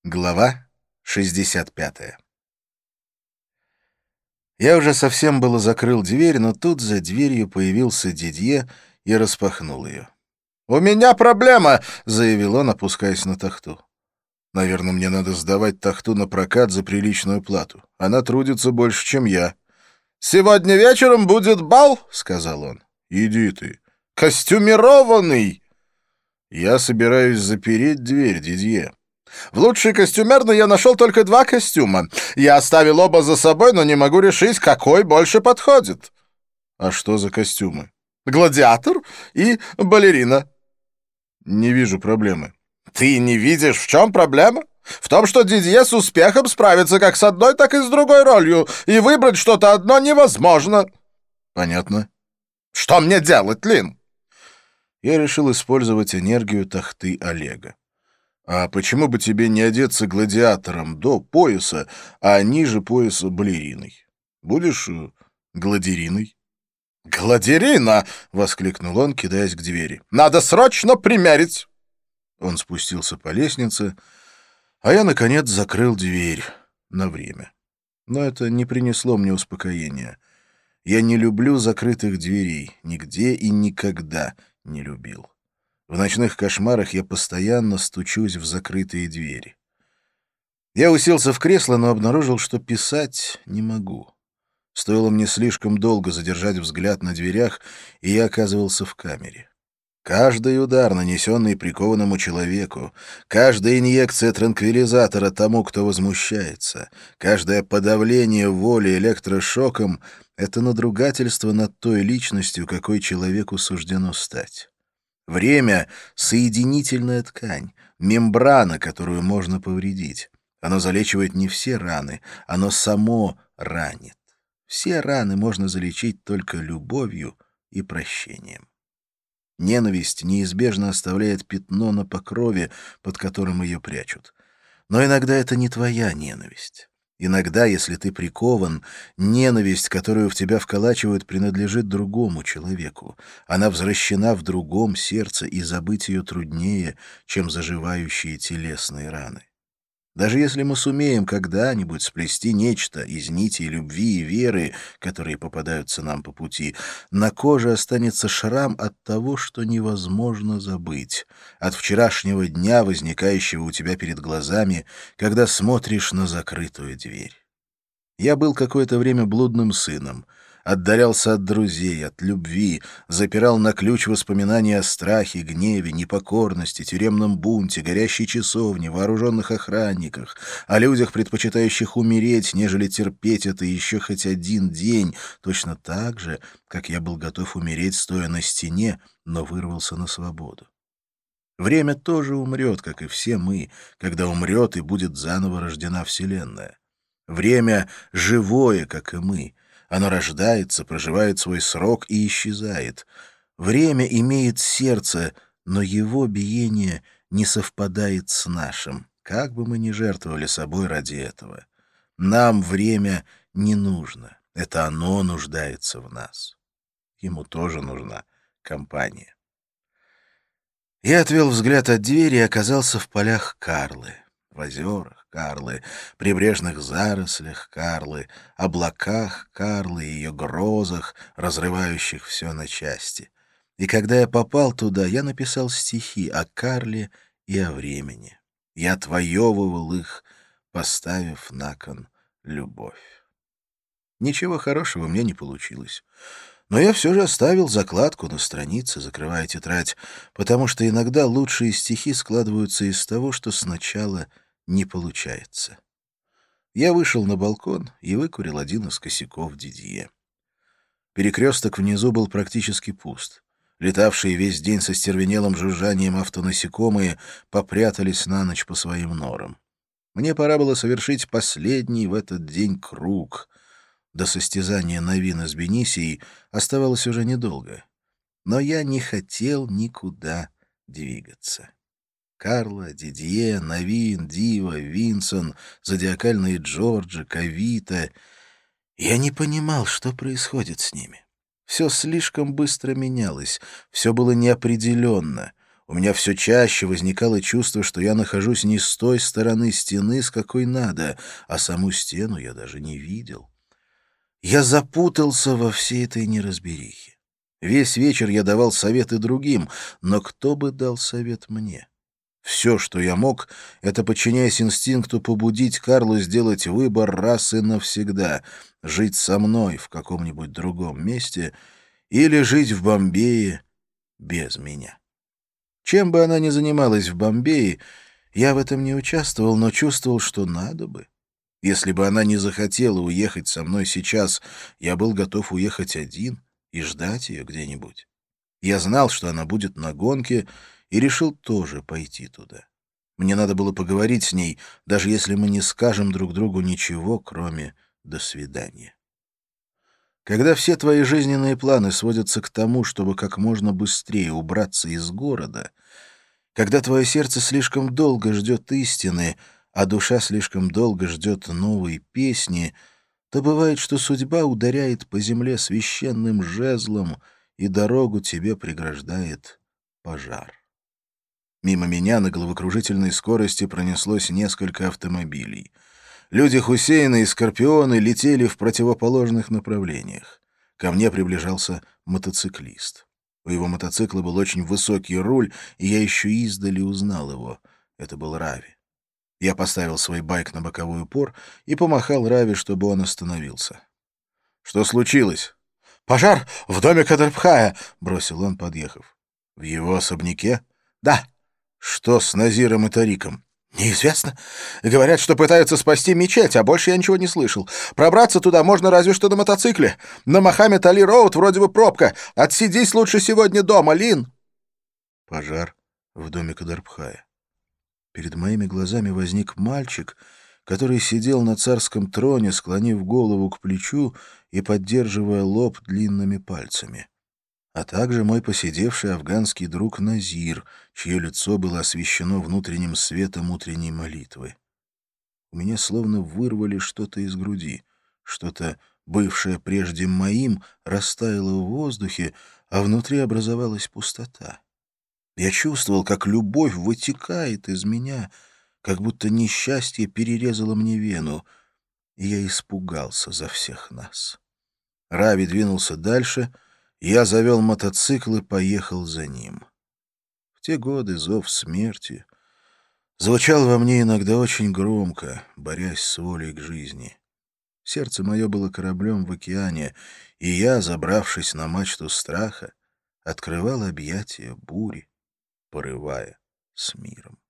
Глава 65. Я уже совсем было закрыл дверь, но тут за дверью появился Дидье и распахнул ее. «У меня проблема!» — заявил он, опускаясь на тахту. «Наверное, мне надо сдавать тахту на прокат за приличную плату. Она трудится больше, чем я». «Сегодня вечером будет бал!» — сказал он. «Иди ты». «Костюмированный!» «Я собираюсь запереть дверь, Дидье». В лучшей костюмерной я нашел только 2 костюма. Я оставил оба за собой, но не могу решить, какой больше подходит. А что за костюмы? Гладиатор и балерина. Не вижу проблемы. Ты не видишь, в чем проблема? В том, что Дидье с успехом справится как с одной, так и с другой ролью, и выбрать что-то одно невозможно. Понятно. Что мне делать, Лин? Я решил использовать энергию тахты Олега. А почему бы тебе не одеться гладиатором до пояса, а ниже пояса балериной? Будешь гладириной? «Гладирина!» — воскликнул он, кидаясь к двери. «Надо срочно примерить!» Он спустился по лестнице, а я, наконец, закрыл дверь на время. Но это не принесло мне успокоения. Я не люблю закрытых дверей, нигде и никогда не любил. В ночных кошмарах я постоянно стучусь в закрытые двери. Я уселся в кресло, но обнаружил, что писать не могу. Стоило мне слишком долго задержать взгляд на дверях, и я оказывался в камере. Каждый удар, нанесенный прикованному человеку, каждая инъекция транквилизатора тому, кто возмущается, каждое подавление воли электрошоком — это надругательство над той личностью, какой человеку суждено стать. Время — соединительная ткань, мембрана, которую можно повредить. Оно залечивает не все раны, оно само ранит. Все раны можно залечить только любовью и прощением. Ненависть неизбежно оставляет пятно на покрове, под которым ее прячут. Но иногда это не твоя ненависть. Иногда, если ты прикован, ненависть, которую в тебя вколачивают, принадлежит другому человеку. Она взращена в другом сердце, и забыть ее труднее, чем заживающие телесные раны. Даже если мы сумеем когда-нибудь сплести нечто из нитей любви и веры, которые попадаются нам по пути, на коже останется шрам от того, что невозможно забыть, от вчерашнего дня, возникающего у тебя перед глазами, когда смотришь на закрытую дверь. Я был какое-то время блудным сыном, отдалялся от друзей, от любви, запирал на ключ воспоминания о страхе, гневе, непокорности, тюремном бунте, горящей часовне, вооруженных охранниках, о людях, предпочитающих умереть, нежели терпеть это еще хоть один день, точно так же, как я был готов умереть, стоя на стене, но вырвался на свободу. Время тоже умрет, как и все мы, когда умрет и будет заново рождена Вселенная. Время живое, как и мы. Оно рождается, проживает свой срок и исчезает. Время имеет сердце, но его биение не совпадает с нашим, как бы мы ни жертвовали собой ради этого. Нам время не нужно. Это оно нуждается в нас. Ему тоже нужна компания. Я отвел взгляд от двери и оказался в полях Карлы, в озерах Карлы, прибрежных зарослях Карлы, облаках Карлы и ее грозах, разрывающих все на части. И когда я попал туда, я написал стихи о Карле и о времени. Я отвоевывал их, поставив на кон любовь. Ничего хорошего мне не получилось. Но я все же оставил закладку на странице, закрывая тетрадь, потому что иногда лучшие стихи складываются из того, что сначала не получается. Я вышел на балкон и выкурил один из косяков Дидье. Перекресток внизу был практически пуст. Летавшие весь день со стервенелым жужжанием автонасекомые попрятались на ночь по своим норам. Мне пора было совершить последний в этот день круг. До состязания Навина с Бенисией оставалось уже недолго. Но я не хотел никуда двигаться. Карла, Дидье, Навин, Дива, Винсон, зодиакальные Джорджи, Кавита. Я не понимал, что происходит с ними. Все слишком быстро менялось, все было неопределенно. У меня все чаще возникало чувство, что я нахожусь не с той стороны стены, с какой надо, а саму стену я даже не видел. Я запутался во всей этой неразберихе. Весь вечер я давал советы другим, но кто бы дал совет мне? Все, что я мог, это, подчиняясь инстинкту, побудить Карлу сделать выбор раз и навсегда — жить со мной в каком-нибудь другом месте или жить в Бомбее без меня. Чем бы она ни занималась в Бомбее, я в этом не участвовал, но чувствовал, что надо бы. Если бы она не захотела уехать со мной сейчас, я был готов уехать один и ждать ее где-нибудь. Я знал, что она будет на гонке, и решил тоже пойти туда. Мне надо было поговорить с ней, даже если мы не скажем друг другу ничего, кроме «до свидания». Когда все твои жизненные планы сводятся к тому, чтобы как можно быстрее убраться из города, когда твое сердце слишком долго ждет истины, а душа слишком долго ждет новой песни, то бывает, что судьба ударяет по земле священным жезлом, и дорогу тебе преграждает пожар. Мимо меня на головокружительной скорости пронеслось несколько автомобилей. Люди Хусейна и Скорпионы летели в противоположных направлениях. Ко мне приближался мотоциклист. У его мотоцикла был очень высокий руль, и я еще издали узнал его. Это был Рави. Я поставил свой байк на боковой упор и помахал Рави, чтобы он остановился. «Что случилось?» «Пожар в доме Кадрбхая», — бросил он, подъехав. «В его особняке?» «Да». «Что с Назиром и Тариком?» «Неизвестно. Говорят, что пытаются спасти мечеть, а больше я ничего не слышал. Пробраться туда можно разве что на мотоцикле. На Мохаммед-Али-Роуд вроде бы пробка. Отсидись лучше сегодня дома, Лин». Пожар в доме Кадрбхая. Перед моими глазами возник мальчик, который сидел на царском троне, склонив голову к плечу и поддерживая лоб длинными пальцами. А также мой поседевший афганский друг Назир, чье лицо было освещено внутренним светом утренней молитвы. У меня словно вырвали что-то из груди. Что-то, бывшее прежде моим, растаяло в воздухе, а внутри образовалась пустота. Я чувствовал, как любовь вытекает из меня, как будто несчастье перерезало мне вену, и я испугался за всех нас. Рави двинулся дальше, я завел мотоцикл и поехал за ним. В те годы зов смерти звучал во мне иногда очень громко, борясь с волей к жизни. Сердце мое было кораблем в океане, и я, забравшись на мачту страха, открывал объятия бури, порывая с миром.